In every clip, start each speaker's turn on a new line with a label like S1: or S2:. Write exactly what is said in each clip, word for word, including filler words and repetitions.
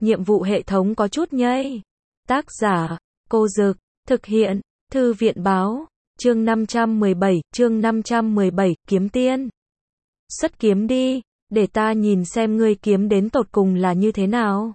S1: nhiệm vụ hệ thống có chút nhây. Tác giả, Cô Dực, thực hiện, Thư viện Báo, chương năm trăm mười bảy, chương năm trăm mười bảy, kiếm tiên. Xuất kiếm đi, để ta nhìn xem ngươi kiếm đến tột cùng là như thế nào.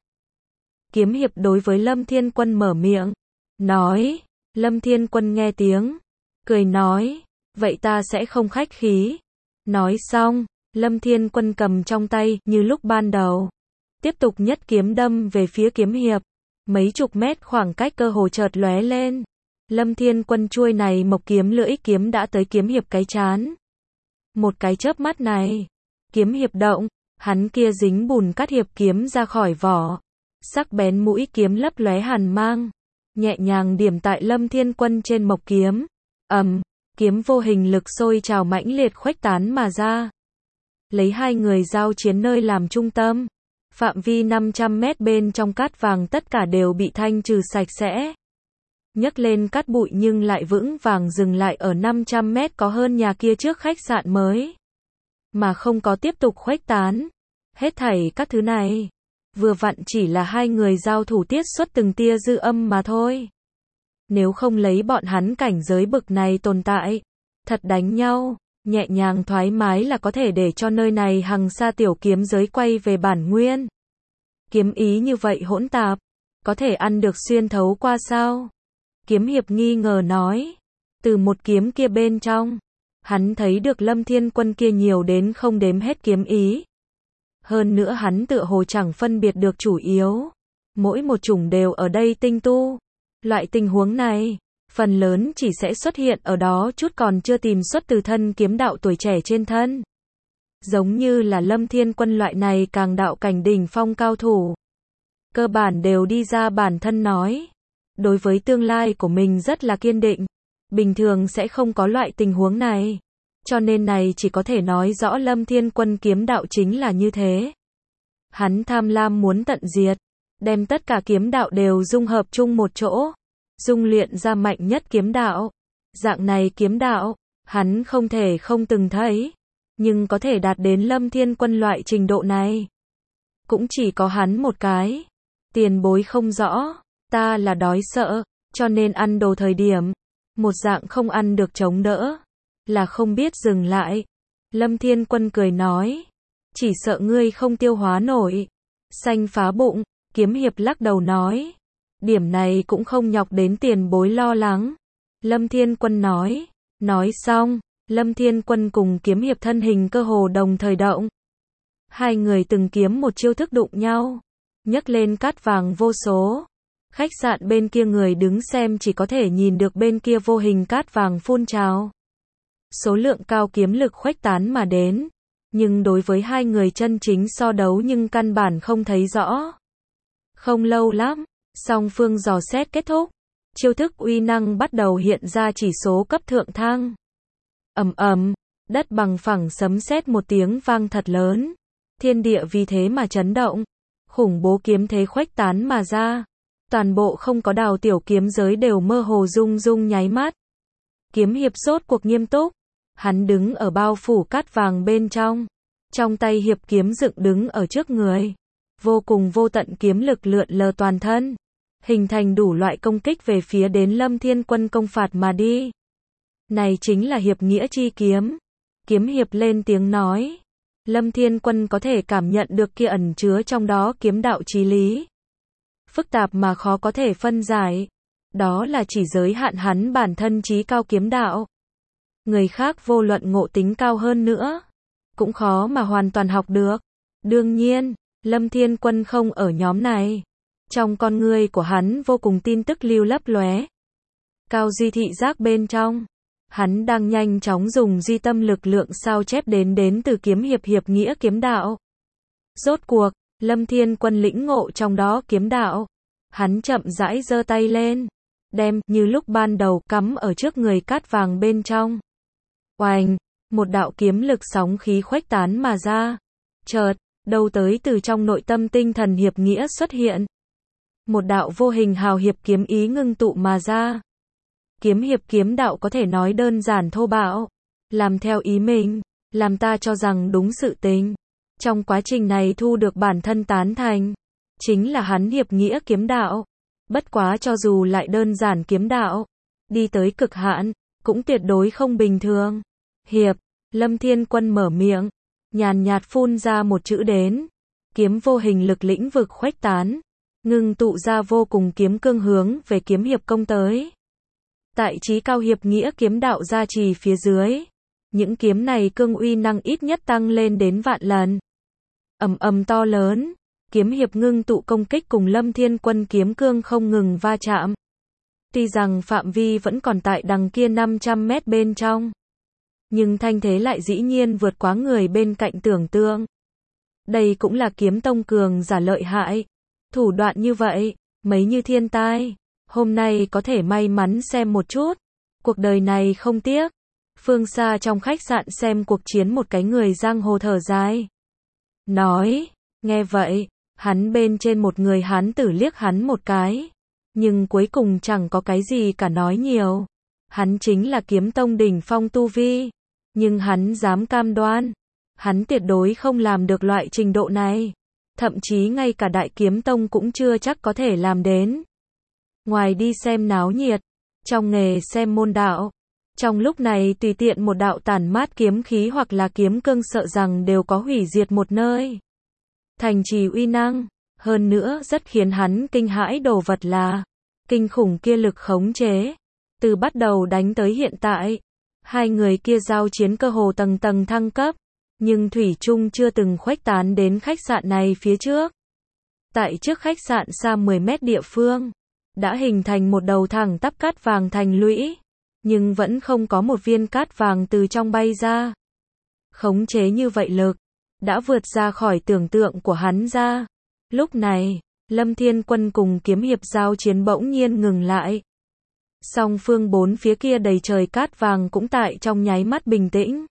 S1: Kiếm hiệp đối với Lâm Thiên Quân mở miệng, nói, Lâm Thiên Quân nghe tiếng, cười nói, vậy ta sẽ không khách khí. Nói xong, Lâm Thiên Quân cầm trong tay, như lúc ban đầu, tiếp tục nhất kiếm đâm về phía kiếm hiệp. Mấy chục mét khoảng cách cơ hồ chợt lóe lên. Lâm Thiên Quân chuôi này mộc kiếm lưỡi kiếm đã tới kiếm hiệp cái chán. Một cái chớp mắt này, kiếm hiệp động, hắn kia dính bùn cắt hiệp kiếm ra khỏi vỏ. Sắc bén mũi kiếm lấp lóe hàn mang, nhẹ nhàng điểm tại Lâm Thiên Quân trên mộc kiếm. Ầm, kiếm vô hình lực sôi trào mãnh liệt khuếch tán mà ra. Lấy hai người giao chiến nơi làm trung tâm, phạm vi năm trăm mét bên trong cát vàng tất cả đều bị thanh trừ sạch sẽ. Nhấc lên cát bụi nhưng lại vững vàng dừng lại ở năm trăm mét có hơn nhà kia trước khách sạn mới, mà không có tiếp tục khuếch tán. Hết thảy các thứ này, vừa vặn chỉ là hai người giao thủ tiết xuất từng tia dư âm mà thôi. Nếu không lấy bọn hắn cảnh giới bực này tồn tại, thật đánh nhau, nhẹ nhàng thoải mái là có thể để cho nơi này hằng sa tiểu kiếm giới quay về bản nguyên. Kiếm ý như vậy hỗn tạp, có thể ăn được xuyên thấu qua sao? Kiếm hiệp nghi ngờ nói, từ một kiếm kia bên trong, hắn thấy được Lâm Thiên Quân kia nhiều đến không đếm hết kiếm ý. Hơn nữa hắn tựa hồ chẳng phân biệt được chủ yếu, mỗi một chủng đều ở đây tinh tu. Loại tình huống này, phần lớn chỉ sẽ xuất hiện ở đó chút còn chưa tìm xuất từ thân kiếm đạo tuổi trẻ trên thân. Giống như là Lâm Thiên Quân loại này càng đạo cảnh đỉnh phong cao thủ, cơ bản đều đi ra bản thân nói, đối với tương lai của mình rất là kiên định. Bình thường sẽ không có loại tình huống này, cho nên này chỉ có thể nói rõ Lâm Thiên Quân kiếm đạo chính là như thế. Hắn tham lam muốn tận diệt, đem tất cả kiếm đạo đều dung hợp chung một chỗ, dung luyện ra mạnh nhất kiếm đạo. Dạng này kiếm đạo, hắn không thể không từng thấy, nhưng có thể đạt đến Lâm Thiên Quân loại trình độ này, cũng chỉ có hắn một cái. Tiền bối không rõ, ta là đói sợ, cho nên ăn đồ thời điểm, một dạng không ăn được chống đỡ, là không biết dừng lại. Lâm Thiên Quân cười nói, chỉ sợ ngươi không tiêu hóa nổi, xanh phá bụng. Kiếm hiệp lắc đầu nói, điểm này cũng không nhọc đến tiền bối lo lắng. Lâm Thiên Quân nói, nói xong, Lâm Thiên Quân cùng kiếm hiệp thân hình cơ hồ đồng thời động. Hai người từng kiếm một chiêu thức đụng nhau, nhấc lên cát vàng vô số. Khách sạn bên kia người đứng xem chỉ có thể nhìn được bên kia vô hình cát vàng phun trào. Số lượng cao kiếm lực khuếch tán mà đến, nhưng đối với hai người chân chính so đấu nhưng căn bản không thấy rõ. Không lâu lắm, song phương dò xét kết thúc, chiêu thức uy năng bắt đầu hiện ra chỉ số cấp thượng thang. Ầm ầm, đất bằng phẳng sấm sét một tiếng vang thật lớn, thiên địa vì thế mà chấn động, khủng bố kiếm thế khuếch tán mà ra, toàn bộ không có đào tiểu kiếm giới đều mơ hồ rung rung nháy mắt. Kiếm hiệp sốt cuộc nghiêm túc, hắn đứng ở bao phủ cát vàng bên trong, trong tay hiệp kiếm dựng đứng ở trước người. Vô cùng vô tận kiếm lực lượn lờ toàn thân, hình thành đủ loại công kích về phía đến Lâm Thiên Quân công phạt mà đi. Này chính là hiệp nghĩa chi kiếm. Kiếm hiệp lên tiếng nói, Lâm Thiên Quân có thể cảm nhận được kia ẩn chứa trong đó kiếm đạo chí lý. Phức tạp mà khó có thể phân giải. Đó là chỉ giới hạn hắn bản thân chí cao kiếm đạo. Người khác vô luận ngộ tính cao hơn nữa, cũng khó mà hoàn toàn học được. Đương nhiên, Lâm Thiên Quân không ở nhóm này. Trong con ngươi của hắn vô cùng tin tức lưu lấp lóe. Cao duy thị giác bên trong, hắn đang nhanh chóng dùng duy tâm lực lượng sao chép đến đến từ kiếm hiệp hiệp nghĩa kiếm đạo. Rốt cuộc, Lâm Thiên Quân lĩnh ngộ trong đó kiếm đạo. Hắn chậm rãi giơ tay lên, đem như lúc ban đầu cắm ở trước người cát vàng bên trong. Oành, một đạo kiếm lực sóng khí khuếch tán mà ra. Chợt, đâu tới từ trong nội tâm tinh thần hiệp nghĩa xuất hiện. Một đạo vô hình hào hiệp kiếm ý ngưng tụ mà ra. Kiếm hiệp kiếm đạo có thể nói đơn giản thô bạo, làm theo ý mình, làm ta cho rằng đúng sự tình. Trong quá trình này thu được bản thân tán thành, chính là hắn hiệp nghĩa kiếm đạo. Bất quá cho dù lại đơn giản kiếm đạo, đi tới cực hạn, cũng tuyệt đối không bình thường. Hiệp, Lâm Thiên Quân mở miệng, nhàn nhạt phun ra một chữ đến. Kiếm vô hình lực lĩnh vực khuếch tán, ngưng tụ ra vô cùng kiếm cương hướng về kiếm hiệp công tới. Tại chí cao hiệp nghĩa kiếm đạo gia trì phía dưới, những kiếm này cương uy năng ít nhất tăng lên đến vạn lần. Ầm ầm to lớn, kiếm hiệp ngưng tụ công kích cùng Lâm Thiên Quân kiếm cương không ngừng va chạm. Tuy rằng phạm vi vẫn còn tại đằng kia năm trăm mét bên trong, nhưng thanh thế lại dĩ nhiên vượt quá người bên cạnh tưởng tượng. Đây cũng là kiếm tông cường giả lợi hại. Thủ đoạn như vậy, mấy như thiên tai. Hôm nay có thể may mắn xem một chút. Cuộc đời này không tiếc. Phương xa trong khách sạn xem cuộc chiến một cái người giang hồ thở dài. Nói, nghe vậy, hắn bên trên một người hán tử liếc hắn một cái. Nhưng cuối cùng chẳng có cái gì cả nói nhiều. Hắn chính là kiếm tông đỉnh phong tu vi. Nhưng hắn dám cam đoan. Hắn tuyệt đối không làm được loại trình độ này. Thậm chí ngay cả đại kiếm tông cũng chưa chắc có thể làm đến. Ngoài đi xem náo nhiệt, trong nghề xem môn đạo. Trong lúc này tùy tiện một đạo tản mát kiếm khí hoặc là kiếm cương sợ rằng đều có hủy diệt một nơi. Thành trì uy năng, hơn nữa rất khiến hắn kinh hãi đồ vật là kinh khủng kia lực khống chế. Từ bắt đầu đánh tới hiện tại, hai người kia giao chiến cơ hồ tầng tầng thăng cấp. Nhưng thủy chung chưa từng khuếch tán đến khách sạn này phía trước. Tại trước khách sạn xa mười mét địa phương, đã hình thành một đầu thẳng tắp cát vàng thành lũy, nhưng vẫn không có một viên cát vàng từ trong bay ra. Khống chế như vậy lực, đã vượt ra khỏi tưởng tượng của hắn ra. Lúc này, Lâm Thiên Quân cùng kiếm hiệp giao chiến bỗng nhiên ngừng lại. Song phương bốn phía kia đầy trời cát vàng cũng tại trong nháy mắt bình tĩnh.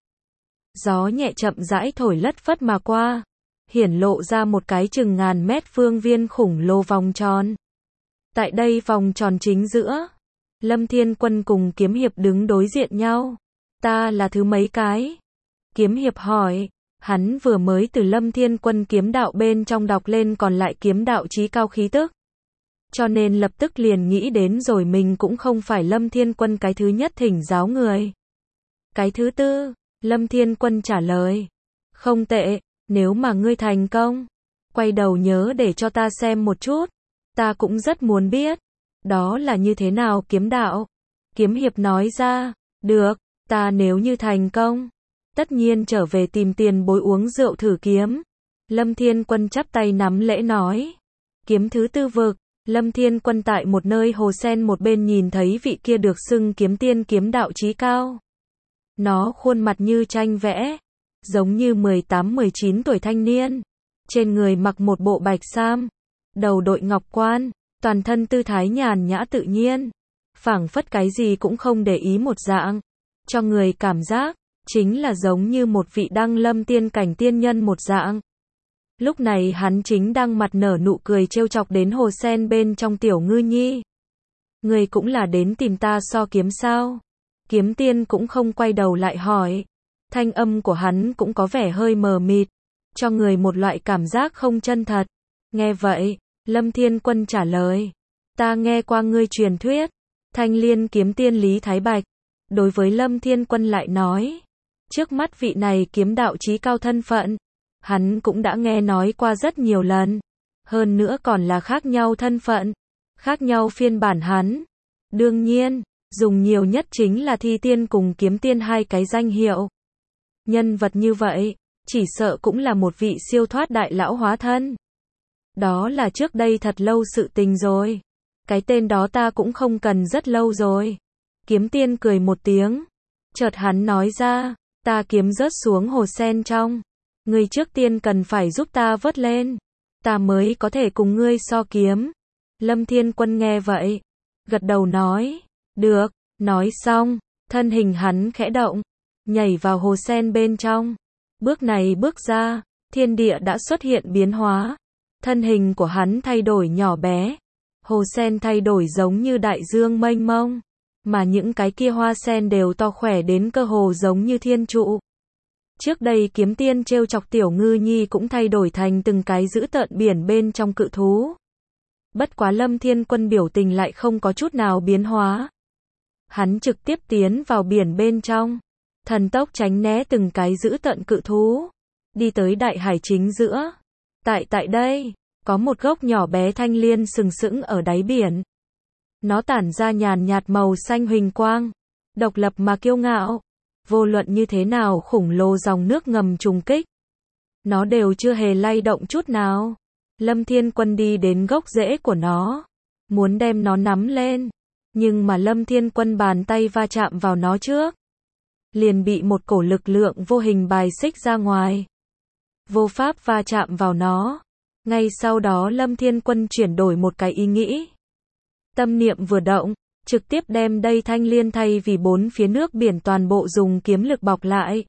S1: Gió nhẹ chậm rãi thổi lất phất mà qua, hiển lộ ra một cái chừng ngàn mét phương viên khủng lồ vòng tròn. Tại đây vòng tròn chính giữa, Lâm Thiên Quân cùng kiếm hiệp đứng đối diện nhau. Ta là thứ mấy cái? Kiếm hiệp hỏi, hắn vừa mới từ Lâm Thiên Quân kiếm đạo bên trong đọc lên còn lại kiếm đạo chí cao khí tức. Cho nên lập tức liền nghĩ đến rồi mình cũng không phải Lâm Thiên Quân cái thứ nhất thỉnh giáo người. Cái thứ tư. Lâm Thiên Quân trả lời. Không tệ, nếu mà ngươi thành công, quay đầu nhớ để cho ta xem một chút. Ta cũng rất muốn biết. Đó là như thế nào kiếm đạo? Kiếm hiệp nói ra. Được, ta nếu như thành công, tất nhiên trở về tìm tiền bối uống rượu thử kiếm. Lâm Thiên Quân chắp tay nắm lễ nói. Kiếm thứ tư vực. Lâm Thiên Quân tại một nơi hồ sen một bên nhìn thấy vị kia được xưng kiếm tiên kiếm đạo chí cao. Nó khuôn mặt như tranh vẽ, giống như mười tám mười chín tuổi thanh niên. Trên người mặc một bộ bạch sam, đầu đội ngọc quan, toàn thân tư thái nhàn nhã tự nhiên, phảng phất cái gì cũng không để ý một dạng, cho người cảm giác chính là giống như một vị đăng lâm tiên cảnh tiên nhân một dạng. Lúc này hắn chính đang mặt nở nụ cười trêu chọc đến hồ sen bên trong tiểu ngư nhi. Người cũng là đến tìm ta so kiếm sao? Kiếm tiên cũng không quay đầu lại hỏi. Thanh âm của hắn cũng có vẻ hơi mờ mịt, cho người một loại cảm giác không chân thật. Nghe vậy, Lâm Thiên Quân trả lời. Ta nghe qua ngươi truyền thuyết, Thanh Liên kiếm tiên Lý Thái Bạch. Đối với Lâm Thiên Quân lại nói. Trước mắt vị này kiếm đạo chí cao thân phận, hắn cũng đã nghe nói qua rất nhiều lần. Hơn nữa còn là khác nhau thân phận, khác nhau phiên bản hắn. Đương nhiên, dùng nhiều nhất chính là thi tiên cùng kiếm tiên hai cái danh hiệu. Nhân vật như vậy, chỉ sợ cũng là một vị siêu thoát đại lão hóa thân. Đó là trước đây thật lâu sự tình rồi. Cái tên đó ta cũng không cần rất lâu rồi. Kiếm tiên cười một tiếng. Chợt hắn nói ra, ta kiếm rớt xuống hồ sen trong. Ngươi trước tiên cần phải giúp ta vớt lên. Ta mới có thể cùng ngươi so kiếm. Lâm Thiên Quân nghe vậy, gật đầu nói. Được, nói xong, thân hình hắn khẽ động, nhảy vào hồ sen bên trong. Bước này bước ra, thiên địa đã xuất hiện biến hóa. Thân hình của hắn thay đổi nhỏ bé. Hồ sen thay đổi giống như đại dương mênh mông. Mà những cái kia hoa sen đều to khỏe đến cơ hồ giống như thiên trụ. Trước đây kiếm tiên trêu chọc Tiểu Ngư Nhi cũng thay đổi thành từng cái dữ tợn biển bên trong cự thú. Bất quá Lâm Thiên Quân biểu tình lại không có chút nào biến hóa. Hắn trực tiếp tiến vào biển bên trong, thần tốc tránh né từng cái dữ tợn cự thú, đi tới đại hải chính giữa. Tại tại đây, có một gốc nhỏ bé thanh liên sừng sững ở đáy biển. Nó tản ra nhàn nhạt màu xanh huỳnh quang, độc lập mà kiêu ngạo. Vô luận như thế nào khủng lồ dòng nước ngầm trùng kích, nó đều chưa hề lay động chút nào. Lâm Thiên Quân đi đến gốc rễ của nó, muốn đem nó nắm lên, nhưng mà Lâm Thiên Quân bàn tay va chạm vào nó trước, liền bị một cổ lực lượng vô hình bài xích ra ngoài. Vô pháp va chạm vào nó. Ngay sau đó Lâm Thiên Quân chuyển đổi một cái ý nghĩ. Tâm niệm vừa động, trực tiếp đem đây thanh liên thay vì bốn phía nước biển toàn bộ dùng kiếm lực bọc lại.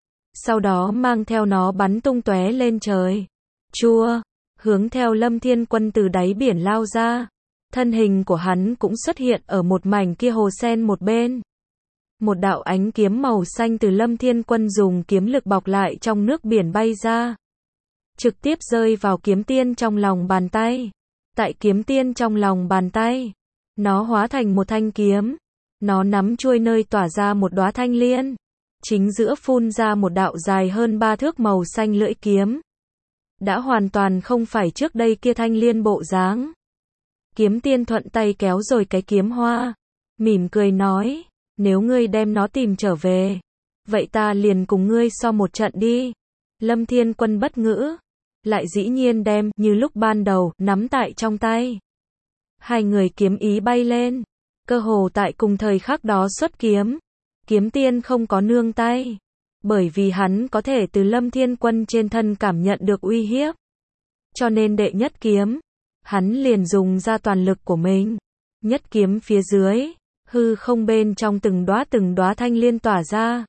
S1: Sau đó mang theo nó bắn tung tóe lên trời. Chua, hướng theo Lâm Thiên Quân từ đáy biển lao ra. Thân hình của hắn cũng xuất hiện ở một mảnh kia hồ sen một bên. Một đạo ánh kiếm màu xanh từ Lâm Thiên Quân dùng kiếm lực bọc lại trong nước biển bay ra. Trực tiếp rơi vào kiếm tiên trong lòng bàn tay. Tại kiếm tiên trong lòng bàn tay, nó hóa thành một thanh kiếm. Nó nắm chuôi nơi tỏa ra một đóa thanh liên. Chính giữa phun ra một đạo dài hơn ba thước màu xanh lưỡi kiếm. Đã hoàn toàn không phải trước đây kia thanh liên bộ dáng. Kiếm tiên thuận tay kéo rồi cái kiếm hoa, mỉm cười nói, nếu ngươi đem nó tìm trở về, vậy ta liền cùng ngươi so một trận đi. Lâm Thiên Quân bất ngữ, lại dĩ nhiên đem, như lúc ban đầu, nắm tại trong tay. Hai người kiếm ý bay lên, cơ hồ tại cùng thời khắc đó xuất kiếm. Kiếm tiên không có nương tay, bởi vì hắn có thể từ Lâm Thiên Quân trên thân cảm nhận được uy hiếp. Cho nên đệ nhất kiếm, hắn liền dùng ra toàn lực của mình. Nhất kiếm phía dưới, hư không bên trong từng đóa từng đóa thanh liên tỏa ra.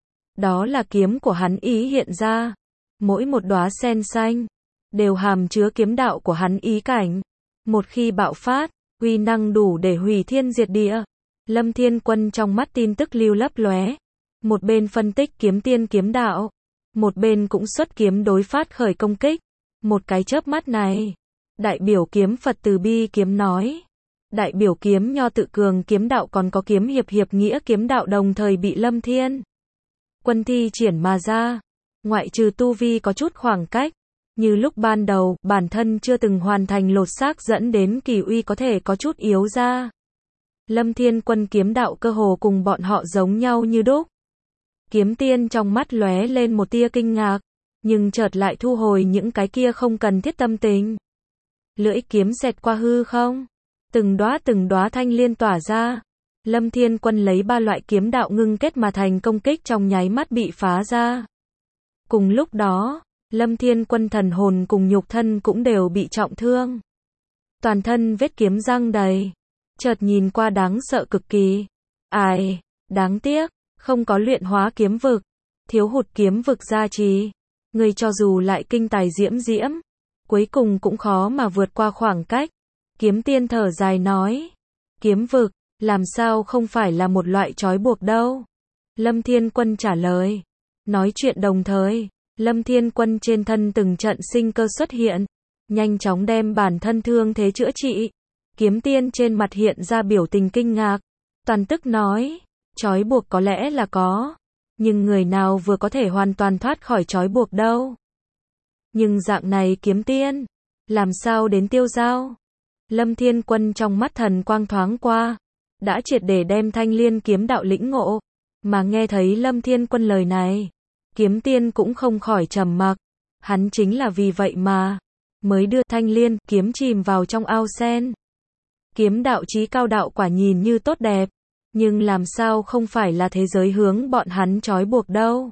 S1: Đó là kiếm của hắn ý hiện ra. Mỗi một đóa sen xanh, đều hàm chứa kiếm đạo của hắn ý cảnh. Một khi bạo phát, uy năng đủ để hủy thiên diệt địa. Lâm Thiên Quân trong mắt tin tức lưu lấp lóe. Một bên phân tích kiếm tiên kiếm đạo, một bên cũng xuất kiếm đối phát khởi công kích. Một cái chớp mắt này, đại biểu kiếm Phật Từ Bi kiếm nói, đại biểu kiếm Nho Tự Cường kiếm đạo còn có kiếm Hiệp Hiệp Nghĩa kiếm đạo đồng thời bị Lâm Thiên Quân thi triển mà ra. Ngoại trừ tu vi có chút khoảng cách, như lúc ban đầu, bản thân chưa từng hoàn thành lột xác dẫn đến kỳ uy có thể có chút yếu ra. Lâm Thiên Quân kiếm đạo cơ hồ cùng bọn họ giống nhau như đúc. Kiếm tiên trong mắt lóe lên một tia kinh ngạc, nhưng chợt lại thu hồi những cái kia không cần thiết tâm tình. Lưỡi kiếm xẹt qua hư không, từng đóa từng đóa thanh liên tỏa ra. Lâm Thiên Quân lấy ba loại kiếm đạo ngưng kết mà thành công kích trong nháy mắt bị phá ra. Cùng lúc đó, Lâm Thiên Quân thần hồn cùng nhục thân cũng đều bị trọng thương. Toàn thân vết kiếm răng đầy, chợt nhìn qua đáng sợ cực kỳ. Ai, đáng tiếc, không có luyện hóa kiếm vực, thiếu hụt kiếm vực gia trì. Người cho dù lại kinh tài diễm diễm, cuối cùng cũng khó mà vượt qua khoảng cách. Kiếm tiên thở dài nói, kiếm vực, làm sao không phải là một loại trói buộc đâu. Lâm Thiên Quân trả lời. Nói chuyện đồng thời, Lâm Thiên Quân trên thân từng trận sinh cơ xuất hiện, nhanh chóng đem bản thân thương thế chữa trị. Kiếm tiên trên mặt hiện ra biểu tình kinh ngạc, toàn tức nói, trói buộc có lẽ là có, nhưng người nào vừa có thể hoàn toàn thoát khỏi trói buộc đâu. Nhưng dạng này kiếm tiên, làm sao đến tiêu dao? Lâm Thiên Quân trong mắt thần quang thoáng qua, đã triệt để đem thanh liên kiếm đạo lĩnh ngộ, mà nghe thấy Lâm Thiên Quân lời này, kiếm tiên cũng không khỏi trầm mặc. Hắn chính là vì vậy mà mới đưa thanh liên kiếm chìm vào trong ao sen. Kiếm đạo chí cao đạo quả nhìn như tốt đẹp, nhưng làm sao không phải là thế giới hướng bọn hắn trói buộc đâu.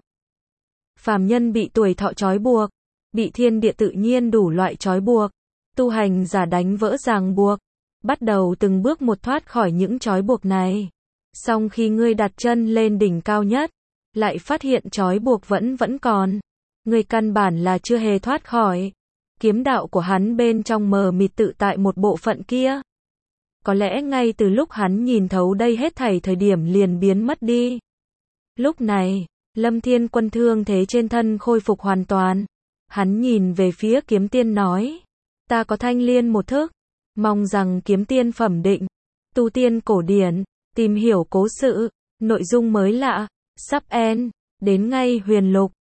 S1: Phàm nhân bị tuổi thọ trói buộc, bị thiên địa tự nhiên đủ loại trói buộc, tu hành giả đánh vỡ ràng buộc, bắt đầu từng bước một thoát khỏi những trói buộc này. Song khi ngươi đặt chân lên đỉnh cao nhất, lại phát hiện trói buộc vẫn vẫn còn. Ngươi căn bản là chưa hề thoát khỏi. Kiếm đạo của hắn bên trong mờ mịt tự tại một bộ phận kia. Có lẽ ngay từ lúc hắn nhìn thấu đây hết thảy thời điểm liền biến mất đi. Lúc này, Lâm Thiên Quân thương thế trên thân khôi phục hoàn toàn. Hắn nhìn về phía kiếm tiên nói. Ta có thanh liên một thức. Mong rằng kiếm tiên phẩm định. Tu tiên cổ điển. Tìm hiểu cố sự. Nội dung mới lạ. Sắp end. Đến ngay huyền lục.